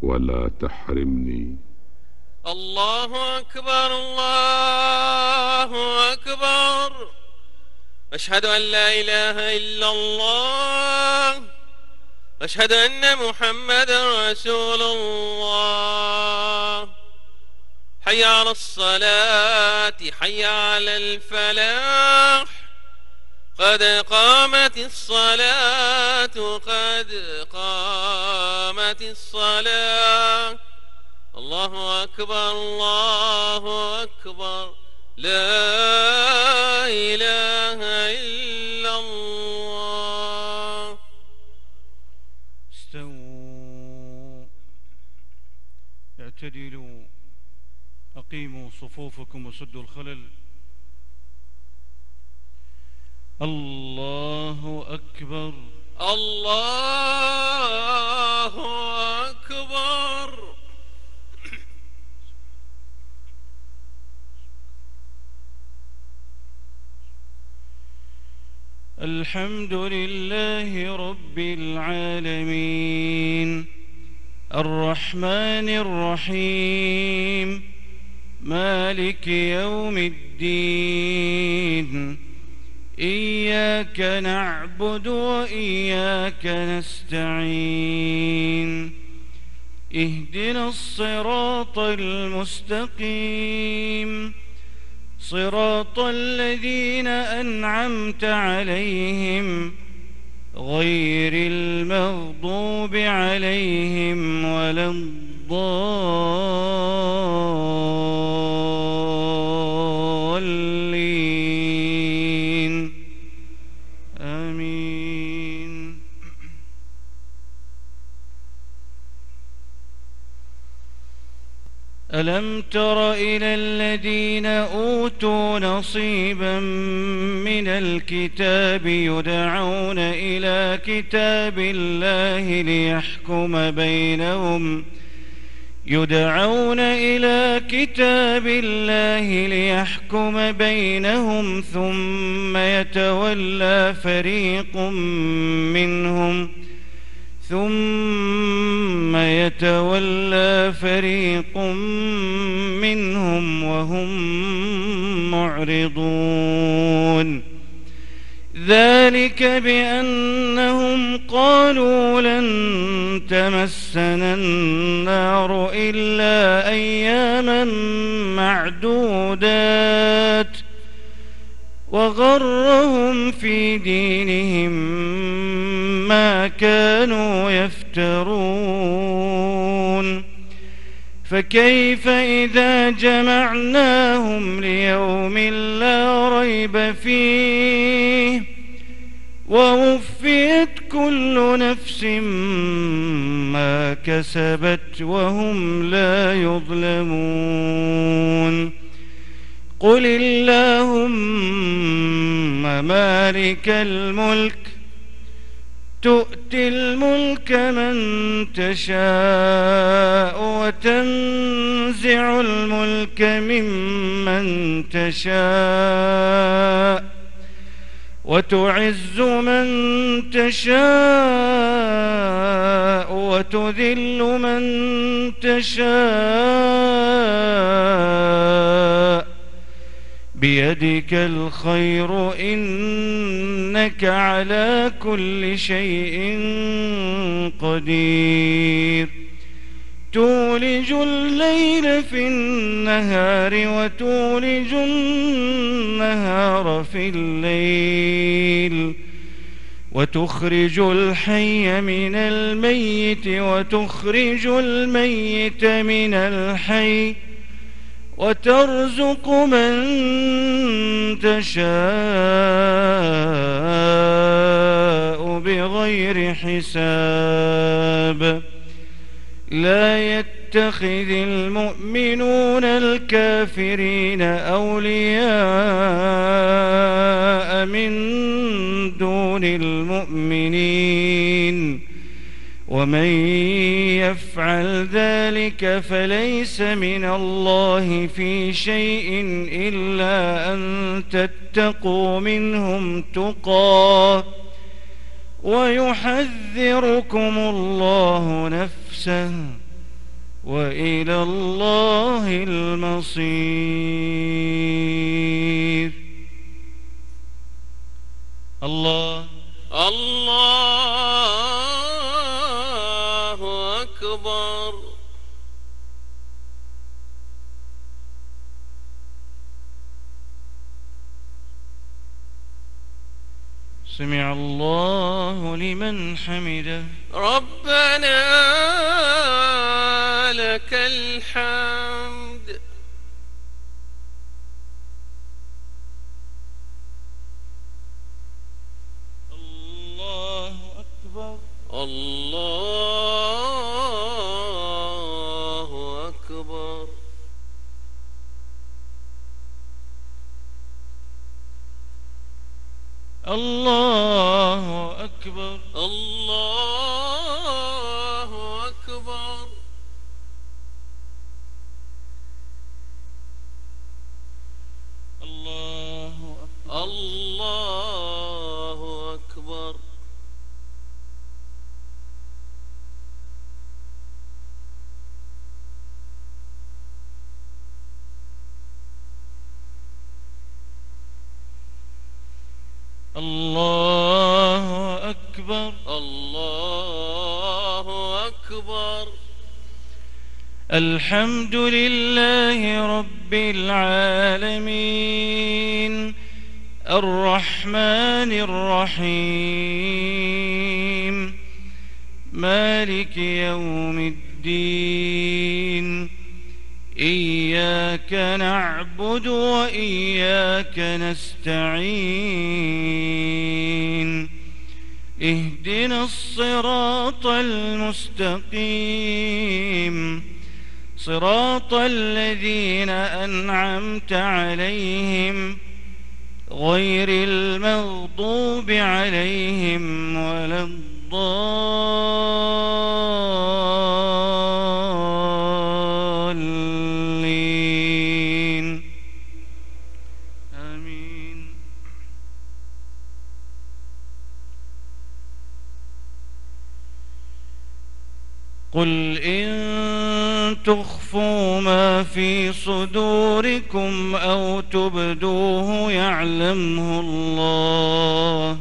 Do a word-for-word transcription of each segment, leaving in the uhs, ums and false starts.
ولا تحرمني. الله أكبر الله أكبر. أشهد أن لا إله إلا الله، أشهد أن محمدا رسول الله. حي على الصلاة، حي على الفلاح، قد قامت الصلاة، قد قامت الصلاة. الله أكبر الله أكبر، لا إله إلا الله. استووا، اعتدلوا، أقيموا صفوفكم وسدوا الخلل. الله أكبر الله أكبر. الحمد لله رب العالمين، الرحمن الرحيم، مالك يوم الدين. إياك نعبد وإياك نستعين، اهدنا الصراط المستقيم، صراط الذين أنعمت عليهم غير المغضوب عليهم ولا الضالين. آمين. ألم تر إلى الذين أوتوا نصيبا من الكتاب يدعون إلى كتاب الله ليحكم بينهم يدعون إلى كتاب الله ليحكم بينهم ثم يتولى فريق منهم ثم يتولى فريق منهم وهم معرضون. ذلك بأنهم قالوا لن تمسنا النار إلا أياما معدودات وغرهم في دينهم ما كانوا يفترون. فكيف إذا جمعناهم ليوم لا ريب فيه ووفيت كل نفس ما كسبت وهم لا يظلمون. قل اللهم مالك الملك تؤتي الملك من تشاء وتنزع الملك ممن تشاء وتعز من تشاء وتذل من تشاء بيدك الخير إنك على كل شيء قدير. تولج الليل في النهار وتولج النهار في الليل وتخرج الحي من الميت وتخرج الميت من الحي وترزق من تشاء بغير حساب. لا يتخذ المؤمنون الكافرين أولياء من دون المؤمنين ومن يفعل ذلك فليس من الله في شيء إلا أن تتقوا منهم تقى ويحذركم الله نفسه وإلى الله المصير. الله الله أكبر. سمع الله لمن حمده. ربنا لك الحمد. الله أكبر. الله أكبر. الله أكبر. الله أكبر. الله أكبر. الله أكبر. الله أكبر. الله أكبر. الحمد لله رب العالمين الرحمن الرحيم مالك يوم الدين إياك نعبد وإياك نستعين اهدنا الصراط المستقيم صراط الذين أنعمت عليهم غير المغضوب عليهم ولا الضالين آمين. قل إن تخفوا ما في صدوركم أو تبدوه يعلمه الله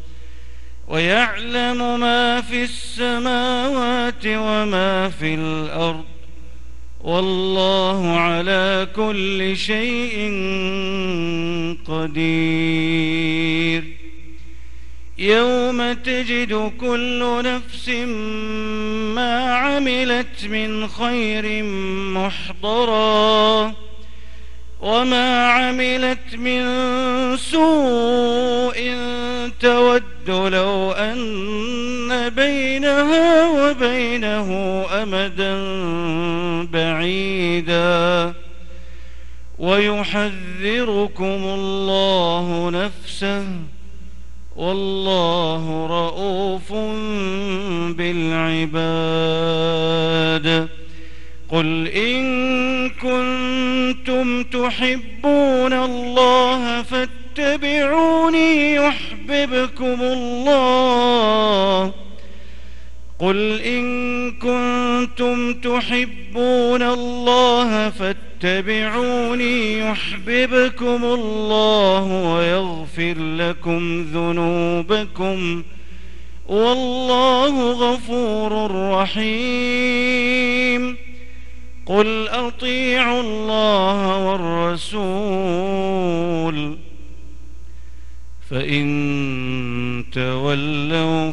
ويعلم ما في السماوات وما في الأرض والله على كل شيء قدير. يوم تجد كل نفس ما عملت من خير محضرا وما عملت من سوء تود لو أن بينها وبينه أمدا بعيدا ويحذركم الله نفسه والله رؤوف بالعباد. قل إن كنتم تحبون الله فاتبعوني يحببكم الله قل إن كنتم تحبون الله فاتبعوني يحببكم الله ويغفر لكم ذنوبكم والله غفور رحيم. قل أطيعوا الله والرسول فإن تولوا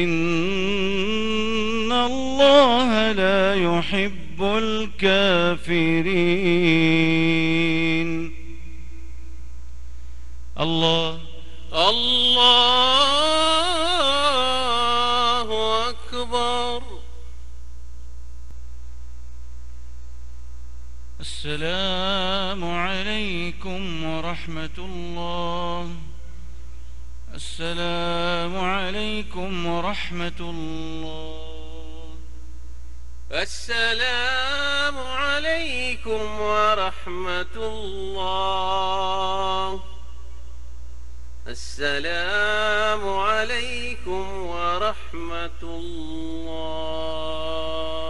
فإن الله لا يحب الكافرين. الله الله أكبر. السلام عليكم ورحمة الله. السلام عليكم ورحمة الله. السلام عليكم ورحمة الله. السلام عليكم ورحمة الله.